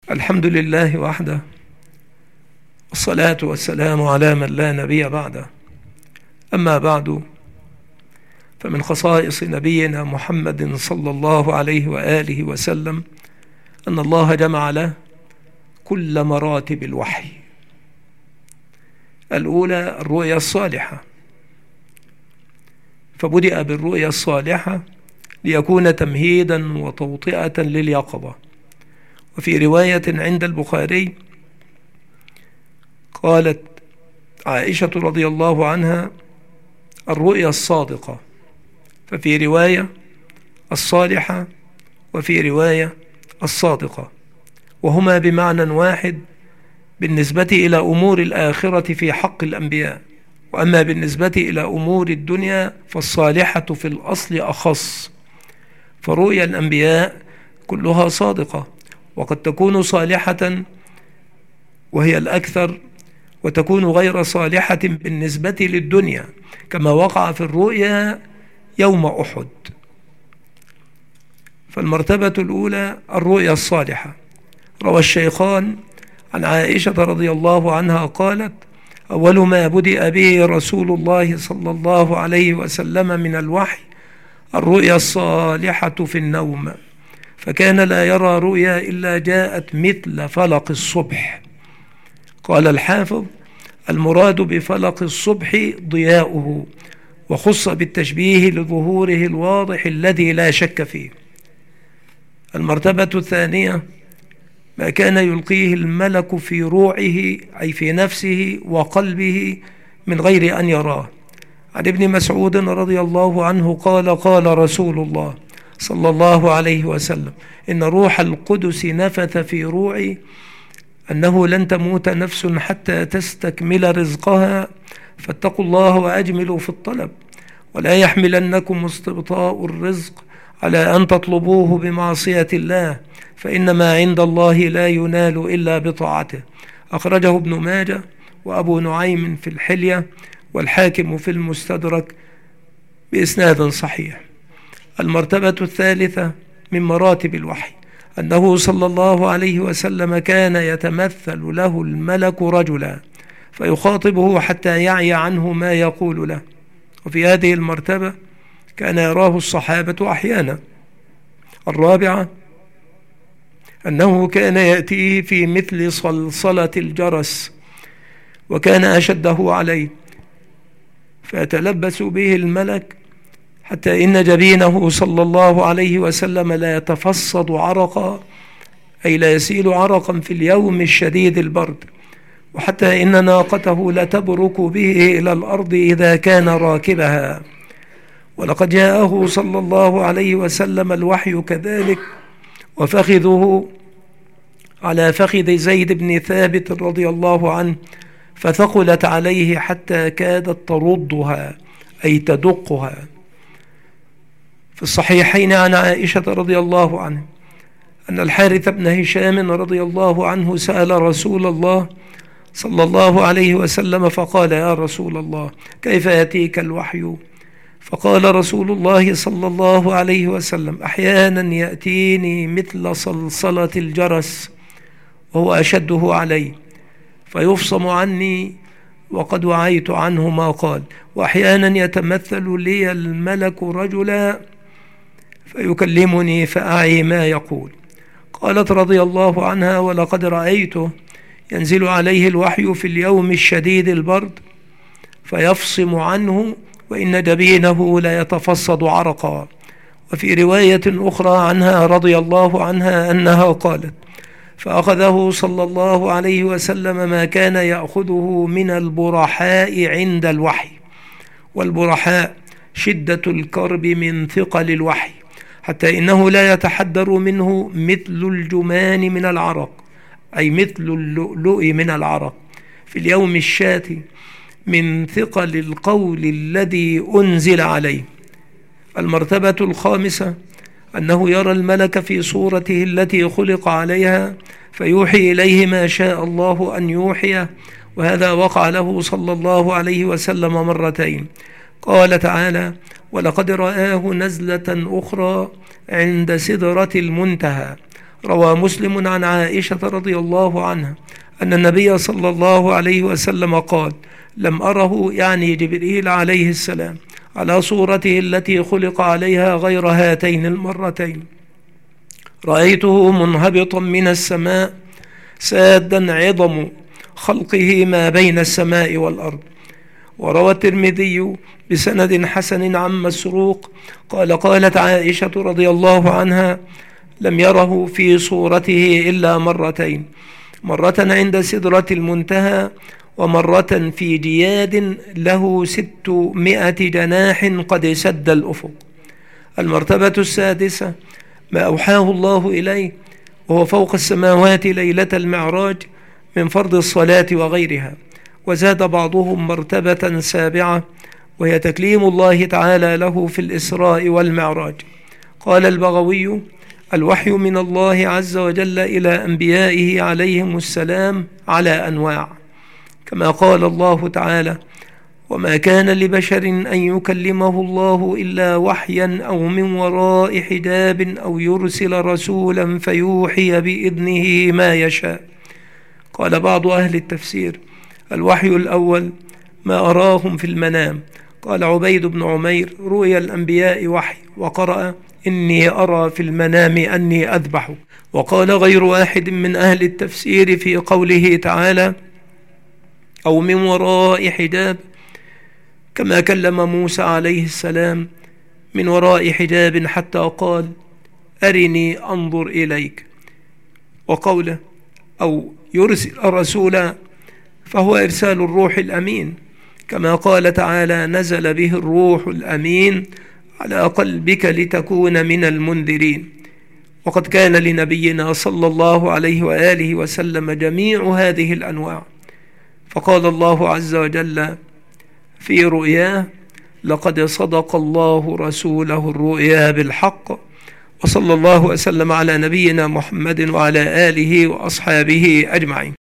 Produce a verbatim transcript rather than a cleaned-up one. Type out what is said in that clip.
الحمد لله وحده، والصلاة والسلام على من لا نبي بعده. أما بعد، فمن خصائص نبينا محمد صلى الله عليه وآله وسلم أن الله جمع له كل مراتب الوحي. الأولى الرؤيا الصالحة، فبدأ بالرؤيا الصالحة ليكون تمهيدا وتوطئة لليقظة. وفي رواية عند البخاري قالت عائشة رضي الله عنها: الرؤيا الصادقة، ففي رواية الصالحة وفي رواية الصادقة، وهما بمعنى واحد بالنسبة إلى أمور الآخرة في حق الأنبياء. وأما بالنسبة إلى أمور الدنيا فالصالحة في الأصل أخص، فرؤيا الأنبياء كلها صادقة، وقد تكون صالحة وهي الأكثر، وتكون غير صالحة بالنسبة للدنيا، كما وقع في الرؤيا يوم أحد. فالمرتبة الأولى الرؤيا الصالحة. روى الشيخان عن عائشة رضي الله عنها قالت: أول ما بدأ به رسول الله صلى الله عليه وسلم من الوحي الرؤيا الصالحة في النوم، فكان لا يرى رؤيا إلا جاءت مثل فلق الصبح. قال الحافظ: المراد بفلق الصبح ضياؤه، وخص بالتشبيه لظهوره الواضح الذي لا شك فيه. المرتبة الثانية ما كان يلقيه الملك في روعه، أي في نفسه وقلبه، من غير أن يراه. عن ابن مسعود رضي الله عنه قال: قال رسول الله صلى الله عليه وسلم: إن روح القدس نفث في روعي أنه لن تموت نفس حتى تستكمل رزقها، فاتقوا الله وأجملوا في الطلب، ولا يحملنكم استبطاء الرزق على أن تطلبوه بمعصية الله، فإن ما عند الله لا ينال إلا بطاعته. أخرجه ابن ماجه وأبو نعيم في الحلية والحاكم في المستدرك بإسناد صحيح. المرتبة الثالثة من مراتب الوحي أنه صلى الله عليه وسلم كان يتمثل له الملك رجلا فيخاطبه حتى يعي عنه ما يقول له. وفي هذه المرتبة كان يراه الصحابة أحيانا. الرابعة أنه كان يأتيه في مثل صلصلة الجرس، وكان أشده عليه، فيتلبس به الملك حتى إن جبينه صلى الله عليه وسلم لا يتفصد عرقا، أي لا يسيل عرقا في اليوم الشديد البرد، وحتى إن ناقته لتبرك به إلى الأرض إذا كان راكبها. ولقد جاءه صلى الله عليه وسلم الوحي كذلك، وفخذه على فخذ زيد بن ثابت رضي الله عنه، فثقلت عليه حتى كادت تردها، أي تدقها. في الصحيحين عن عائشة رضي الله عنه أن الحارث بن هشام رضي الله عنه سأل رسول الله صلى الله عليه وسلم فقال: يا رسول الله، كيف يأتيك الوحي؟ فقال رسول الله صلى الله عليه وسلم: أحيانا يأتيني مثل صلصلة الجرس وهو أشده علي فيفصم عني وقد وعيت عنه ما قال، وأحيانا يتمثل لي الملك رجلا فيكلمني فأعي ما يقول. قالت رضي الله عنها: ولقد رأيته ينزل عليه الوحي في اليوم الشديد البرد فيفصم عنه، وإن جبينه لا يتفصد عرقا. وفي رواية أخرى عنها رضي الله عنها أنها قالت: فأخذه صلى الله عليه وسلم ما كان يأخذه من البرحاء عند الوحي، والبرحاء شدة الكرب من ثقل الوحي، حتى إنه لا يتحدر منه مثل الجمان من العرق، أي مثل اللؤلؤ من العرق في اليوم الشاتي من ثقل القول الذي أنزل عليه. المرتبة الخامسة أنه يرى الملك في صورته التي خلق عليها فيوحي إليه ما شاء الله أن يوحيه، وهذا وقع له صلى الله عليه وسلم مرتين. قال تعالى: ولقد رآه نزلة أخرى عند سدرة المنتهى. روى مسلم عن عائشة رضي الله عنها أن النبي صلى الله عليه وسلم قال: لم أره، يعني جبريل عليه السلام، على صورته التي خلق عليها غير هاتين المرتين. رأيته منهبطا من السماء سادا عظم خلقه ما بين السماء والأرض. وروى الترمذي بسند حسن عن مسروق قال: قالت عائشة رضي الله عنها: لم يره في صورته إلا مرتين، مرة عند سدرة المنتهى، ومرة في جياد له ستمائة جناح قد سد الأفق. المرتبة السادسة ما أوحاه الله إليه وهو فوق السماوات ليلة المعراج من فرض الصلاة وغيرها. وزاد بعضهم مرتبة سابعة وهي تكليم الله تعالى له في الإسراء والمعراج. قال البغوي: الوحي من الله عز وجل إلى أنبيائه عليهم السلام على أنواع، كما قال الله تعالى: وما كان لبشر أن يكلمه الله إلا وحيا أو من وراء حجاب أو يرسل رسولا فيوحي بإذنه ما يشاء. قال بعض أهل التفسير: الوحي الأول ما أراهم في المنام. قال عبيد بن عمير: رؤيا الأنبياء وحي، وقرأ: إني أرى في المنام أني أذبح. وقال غير واحد من أهل التفسير في قوله تعالى: أو من وراء حجاب، كما كلم موسى عليه السلام من وراء حجاب حتى قال: أرني أنظر إليك. وقوله: أو يرسل رسولا، فهو إرسال الروح الأمين، كما قال تعالى: نزل به الروح الأمين على قلبك لتكون من المنذرين. وقد كان لنبينا صلى الله عليه وآله وسلم جميع هذه الأنواع، فقال الله عز وجل في رؤياه: لقد صدق الله رسوله الرؤيا بالحق. وصلى الله وسلم على نبينا محمد وعلى آله وأصحابه أجمعين.